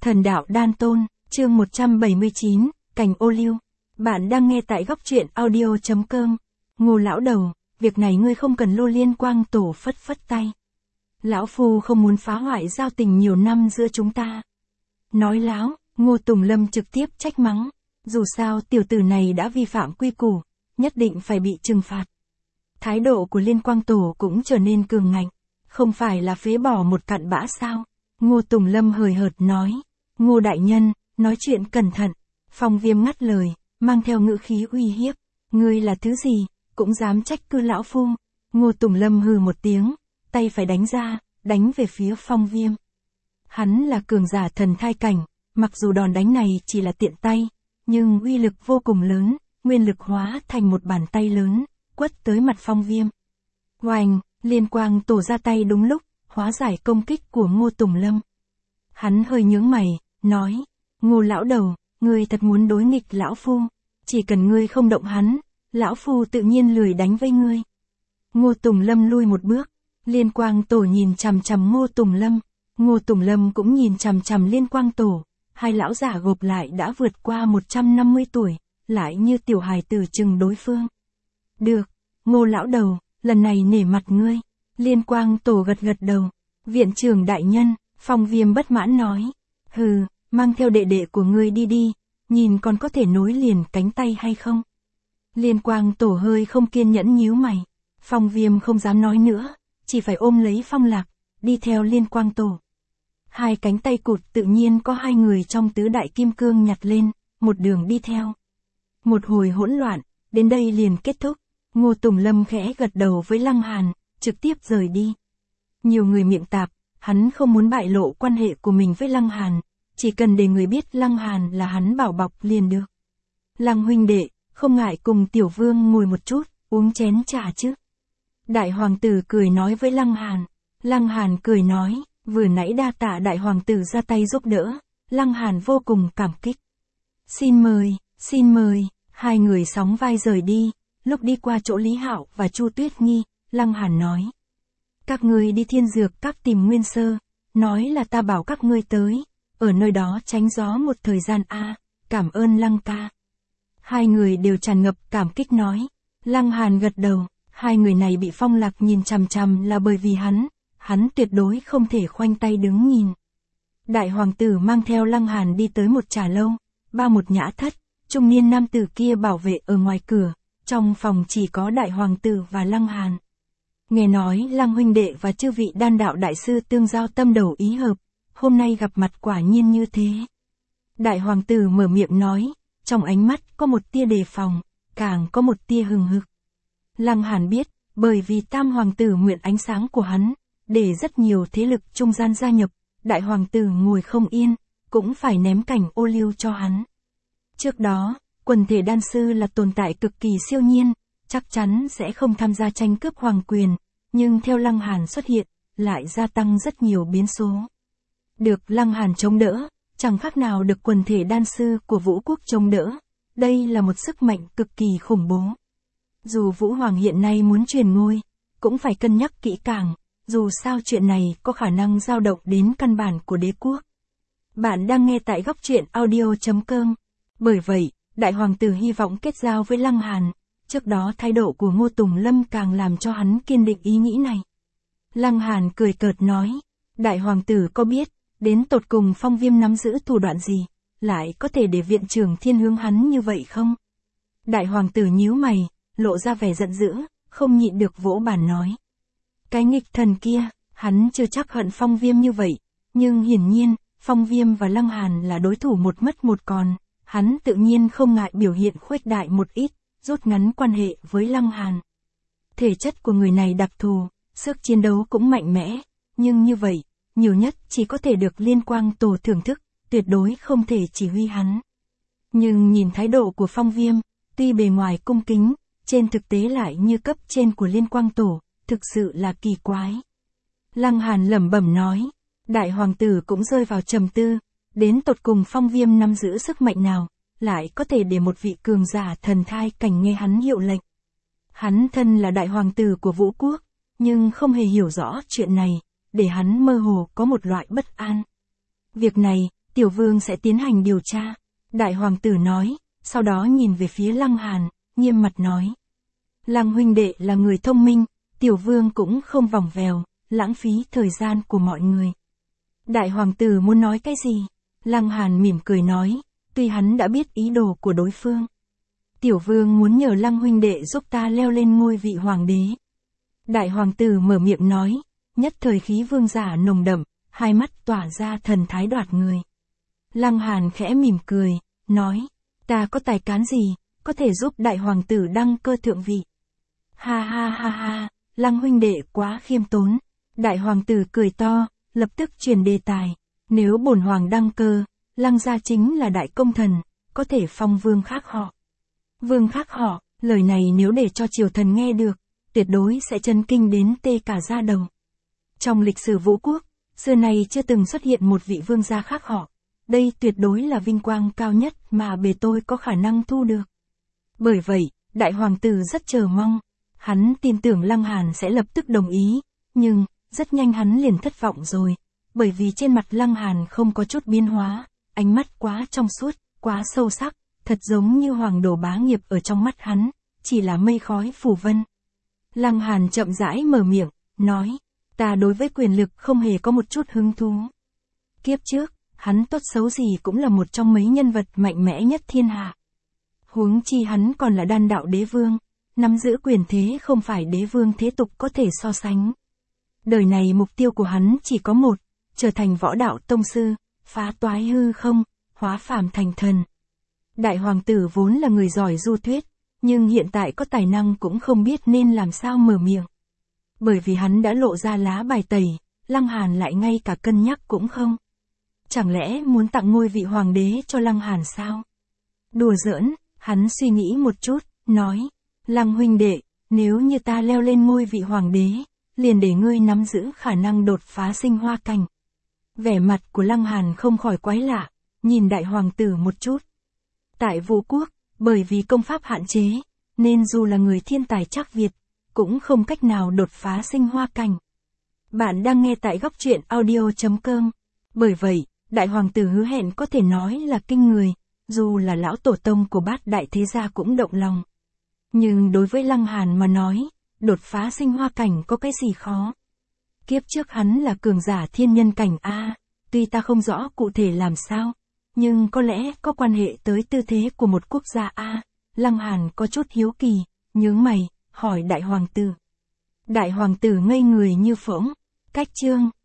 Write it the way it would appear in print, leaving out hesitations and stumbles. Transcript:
Thần đạo đan tôn, chương 179, cành ô liu. Bạn đang nghe tại góc truyện audio.com. Ngô lão đầu, việc này ngươi không cần lô Liên Quang Tổ phất phất tay. Lão phu không muốn phá hoại giao tình nhiều năm giữa chúng ta. Nói láo, Ngô Tùng Lâm trực tiếp trách mắng. Dù sao tiểu tử này đã vi phạm quy củ, nhất định phải bị trừng phạt. Thái độ của Liên Quang Tổ cũng trở nên cường ngạnh. Không phải là phế bỏ một cặn bã sao? Ngô Tùng Lâm hời hợt nói. Ngô đại nhân, nói chuyện cẩn thận. Phong Viêm ngắt lời, mang theo ngữ khí uy hiếp. Ngươi là thứ gì, cũng dám trách cứ lão phu. Ngô Tùng Lâm hừ một tiếng, tay phải đánh ra, đánh về phía Phong Viêm. Hắn là cường giả thần thai cảnh, mặc dù đòn đánh này chỉ là tiện tay, nhưng uy lực vô cùng lớn, nguyên lực hóa thành một bàn tay lớn, quất tới mặt Phong Viêm. Oành, Liên Quang Tổ ra tay đúng lúc, hóa giải công kích của Ngô Tùng Lâm. Hắn hơi nhướng mày, nói, Ngô lão đầu, ngươi thật muốn đối nghịch lão phu, chỉ cần ngươi không động hắn, lão phu tự nhiên lười đánh với ngươi. Ngô Tùng Lâm lui một bước, Liên Quang Tổ nhìn chằm chằm Ngô Tùng Lâm, Ngô Tùng Lâm cũng nhìn chằm chằm Liên Quang Tổ, hai lão giả gộp lại đã vượt qua 150 tuổi, lại như tiểu hài tử chừng đối phương. Được, Ngô lão đầu, lần này nể mặt ngươi. Liên Quang Tổ gật gật đầu. Viện trưởng đại nhân, Phong Viêm bất mãn nói. Hừ, mang theo đệ đệ của ngươi đi đi, nhìn còn có thể nối liền cánh tay hay không? Liên Quang Tổ hơi không kiên nhẫn nhíu mày. Phong Viêm không dám nói nữa, chỉ phải ôm lấy Phong Lạc, đi theo Liên Quang Tổ. Hai cánh tay cụt tự nhiên có hai người trong tứ đại kim cương nhặt lên, một đường đi theo. Một hồi hỗn loạn, đến đây liền kết thúc. Ngô Tùng Lâm khẽ gật đầu với Lăng Hàn, trực tiếp rời đi. Nhiều người miệng tạp, hắn không muốn bại lộ quan hệ của mình với Lăng Hàn, chỉ cần để người biết Lăng Hàn là hắn bảo bọc liền được. Lăng huynh đệ, không ngại cùng tiểu vương ngồi một chút, uống chén trà chứ. Đại hoàng tử cười nói với Lăng Hàn. Lăng Hàn cười nói, vừa nãy đa tạ đại hoàng tử ra tay giúp đỡ, Lăng Hàn vô cùng cảm kích. Xin mời, hai người sóng vai rời đi. Lúc đi qua chỗ Lý Hạo và Chu Tuyết Nghi, Lăng Hàn nói. Các ngươi đi Thiên Dược Các tìm Nguyên Sơ, nói là ta bảo các ngươi tới, ở nơi đó tránh gió một thời gian cảm ơn Lăng ca. Hai người đều tràn ngập cảm kích nói. Lăng Hàn gật đầu, hai người này bị Phong Lạc nhìn chằm chằm là bởi vì hắn tuyệt đối không thể khoanh tay đứng nhìn. Đại hoàng tử mang theo Lăng Hàn đi tới một trà lâu, một nhã thất, trung niên nam tử kia bảo vệ ở ngoài cửa. Trong phòng chỉ có đại hoàng tử và Lăng Hàn. Nghe nói Lăng huynh đệ và chư vị đan đạo đại sư tương giao tâm đầu ý hợp, hôm nay gặp mặt quả nhiên như thế. Đại hoàng tử mở miệng nói, trong ánh mắt có một tia đề phòng, càng có một tia hừng hực. Lăng Hàn biết, bởi vì tam hoàng tử nguyện ánh sáng của hắn, để rất nhiều thế lực trung gian gia nhập, đại hoàng tử ngồi không yên, cũng phải ném cành ô liu cho hắn. Trước đó, quần thể đan sư là tồn tại cực kỳ siêu nhiên, chắc chắn sẽ không tham gia tranh cướp hoàng quyền, nhưng theo Lăng Hàn xuất hiện, lại gia tăng rất nhiều biến số. Được Lăng Hàn chống đỡ, chẳng khác nào được quần thể đan sư của Vũ Quốc chống đỡ, đây là một sức mạnh cực kỳ khủng bố. Dù Vũ Hoàng hiện nay muốn truyền ngôi, cũng phải cân nhắc kỹ càng, dù sao chuyện này có khả năng dao động đến căn bản của đế quốc. Bạn đang nghe tại góc truyện audio.com, bởi vậy, đại hoàng tử hy vọng kết giao với Lăng Hàn, trước đó thái độ của Ngô Tùng Lâm càng làm cho hắn kiên định ý nghĩ này. Lăng Hàn cười cợt nói, đại hoàng tử có biết, đến tột cùng Phong Viêm nắm giữ thủ đoạn gì, lại có thể để viện trưởng thiên hướng hắn như vậy không? Đại hoàng tử nhíu mày, lộ ra vẻ giận dữ, không nhịn được vỗ bàn nói. Cái nghịch thần kia, hắn chưa chắc hận Phong Viêm như vậy, nhưng hiển nhiên, Phong Viêm và Lăng Hàn là đối thủ một mất một còn. Hắn tự nhiên không ngại biểu hiện khuếch đại một ít, rút ngắn quan hệ với Lăng Hàn. Thể chất của người này đặc thù, sức chiến đấu cũng mạnh mẽ, nhưng như vậy, nhiều nhất chỉ có thể được Liên Quang Tổ thưởng thức, tuyệt đối không thể chỉ huy hắn. Nhưng nhìn thái độ của Phong Viêm, tuy bề ngoài cung kính, trên thực tế lại như cấp trên của Liên Quang Tổ, thực sự là kỳ quái. Lăng Hàn lẩm bẩm nói, đại hoàng tử cũng rơi vào trầm tư. Đến tột cùng Phong Viêm nắm giữ sức mạnh nào, lại có thể để một vị cường giả thần thai cảnh nghe hắn hiệu lệnh. Hắn thân là đại hoàng tử của Vũ Quốc, nhưng không hề hiểu rõ chuyện này, để hắn mơ hồ có một loại bất an. Việc này, tiểu vương sẽ tiến hành điều tra. Đại hoàng tử nói, sau đó nhìn về phía Lăng Hàn, nghiêm mặt nói. Lăng huynh đệ là người thông minh, tiểu vương cũng không vòng vèo, lãng phí thời gian của mọi người. Đại hoàng tử muốn nói cái gì? Lăng Hàn mỉm cười nói, tuy hắn đã biết ý đồ của đối phương. Tiểu vương muốn nhờ Lăng huynh đệ giúp ta leo lên ngôi vị hoàng đế. Đại hoàng tử mở miệng nói, nhất thời khí vương giả nồng đậm, hai mắt tỏa ra thần thái đoạt người. Lăng Hàn khẽ mỉm cười, nói, ta có tài cán gì, có thể giúp đại hoàng tử đăng cơ thượng vị. Ha ha ha ha, Lăng huynh đệ quá khiêm tốn. Đại hoàng tử cười to, lập tức truyền đề tài. Nếu bổn hoàng đăng cơ, Lăng gia chính là đại công thần, có thể phong vương khác họ. Vương khác họ, lời này nếu để cho triều thần nghe được, tuyệt đối sẽ chấn kinh đến tê cả da đầu. Trong lịch sử vũ quốc, xưa này chưa từng xuất hiện một vị vương gia khác họ. Đây tuyệt đối là vinh quang cao nhất mà bề tôi có khả năng thu được. Bởi vậy, đại hoàng tử rất chờ mong. Hắn tin tưởng Lăng Hàn sẽ lập tức đồng ý, nhưng, rất nhanh hắn liền thất vọng rồi. Bởi vì trên mặt Lăng Hàn không có chút biến hóa, ánh mắt quá trong suốt, quá sâu sắc, thật giống như hoàng đồ bá nghiệp ở trong mắt hắn, chỉ là mây khói phủ vân. Lăng Hàn chậm rãi mở miệng, nói, ta đối với quyền lực không hề có một chút hứng thú. Kiếp trước, hắn tốt xấu gì cũng là một trong mấy nhân vật mạnh mẽ nhất thiên hạ. Huống chi hắn còn là đan đạo đế vương, nắm giữ quyền thế không phải đế vương thế tục có thể so sánh. Đời này mục tiêu của hắn chỉ có một, trở thành võ đạo tông sư, phá toái hư không, hóa phàm thành thần. Đại hoàng tử vốn là người giỏi du thuyết, nhưng hiện tại có tài năng cũng không biết nên làm sao mở miệng. Bởi vì hắn đã lộ ra lá bài tẩy, Lăng Hàn lại ngay cả cân nhắc cũng không. Chẳng lẽ muốn tặng ngôi vị hoàng đế cho Lăng Hàn sao? Đùa giỡn, hắn suy nghĩ một chút, nói, Lăng huynh đệ, nếu như ta leo lên ngôi vị hoàng đế, liền để ngươi nắm giữ khả năng đột phá sinh hoa cảnh. Vẻ mặt của Lăng Hàn không khỏi quái lạ, nhìn đại hoàng tử một chút. Tại Vũ Quốc, bởi vì công pháp hạn chế, nên dù là người thiên tài chắc Việt, cũng không cách nào đột phá sinh hoa cảnh. Bạn đang nghe tại góc truyện audio.com. Bởi vậy, đại hoàng tử hứa hẹn có thể nói là kinh người, dù là lão tổ tông của bát đại thế gia cũng động lòng. Nhưng đối với Lăng Hàn mà nói, đột phá sinh hoa cảnh có cái gì khó. Kiếp trước hắn là cường giả thiên nhân cảnh A, tuy ta không rõ cụ thể làm sao, nhưng có lẽ có quan hệ tới tư thế của một quốc gia A. Lăng Hàn có chút hiếu kỳ, nhướng mày, hỏi đại hoàng tử. Đại hoàng tử ngây người như phỗng, cách chương.